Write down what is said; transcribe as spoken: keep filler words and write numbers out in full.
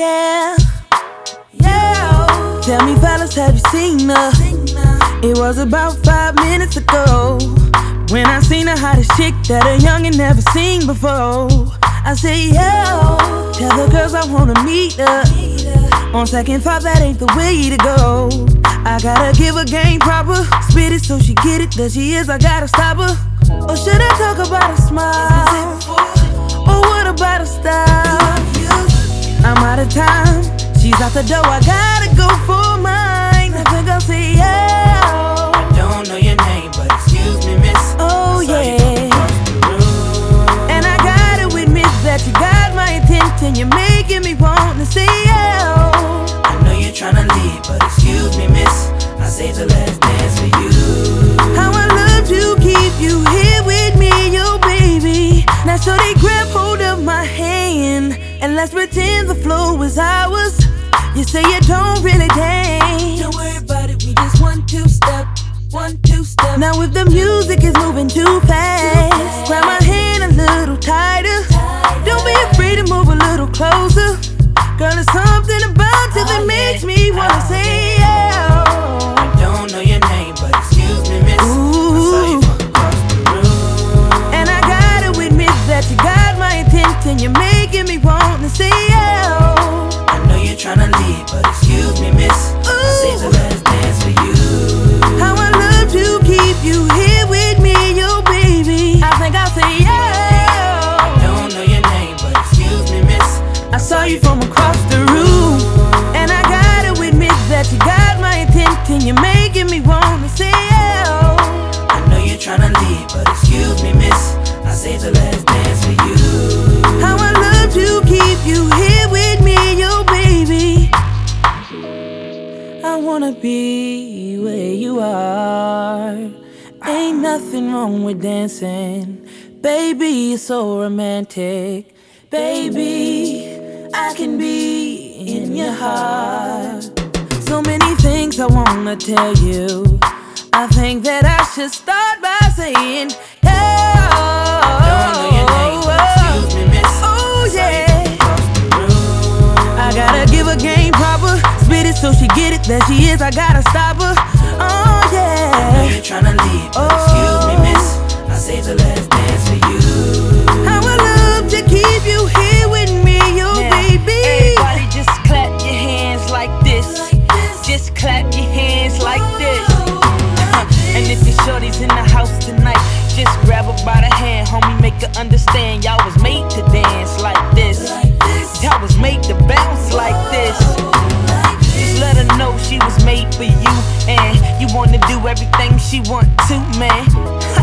yeah, yeah. Tell me, fellas, have you seen her? It was about five minutes ago when I seen the hottest chick that a youngin' never seen before. I say, yo, tell the girls I wanna meet her. On second thought, that ain't the way to go. I gotta give her game proper, spit it so she get it. There she is, I gotta stop her. Or should I talk about a smile? Or what about a style? I'm out of time, she's out the door, I gotta go for mine. I think I'll say, yeah. I don't know your name, but excuse me, miss. Oh yeah. And I gotta admit that you got my attention. You're making me want to say yeah. I know you're tryna leave, but excuse me, miss. I saved the last dance for you. How I love to keep you here with me, yo baby. Now so they grab hold of my hand and let's pretend the flow is ours. You say you don't really dance. Don't worry about it, we just one two step, one two step. Now if the music is moving too fast, grab my hand a little tighter. Don't be afraid to move a little closer. Girl, there's something about you that makes me wanna say yeah. I don't know your name, but excuse me, miss. Ooh. I saw you from across the room. And I gotta admit that you got my attention. You're making me want to say yeah. I know you're tryna leave, but excuse me, miss. Ooh. I saved the last dance for you. How I love to keep you here with me, yo baby. I think I'll say yeah. I don't know your name, but excuse me, miss. I saw you from across the room, and I gotta admit that you got my attention. You're making me want to say yeah. I know you're tryna leave, but excuse me, miss. I saved the last dance for you. How I love to keep you here with me, yo baby. I wanna be where you are. Ain't nothing wrong with dancing, baby, you're so romantic. Baby, I can be in your heart. So many things I wanna tell you. I think that I should start by saying yeah. Don't know your name, but excuse me, miss. Oh I saw you yeah. from across the room. I gotta give her game proper, spit it so she get it. There she is, I gotta stop her. Oh I know yeah. you're tryna leave, but excuse me, miss. I saved the last dance for you. How I love to keep you here with me, yo Now, baby. everybody just clap your hands like this. Just clap your hands like this. And if your shorty's in the house tonight, just grab her by the hand, homie, make her understand. Y'all was made to dance like this. Y'all was made to bounce like this. Just let her know she was made for you, and you wanna do everything she want to, man.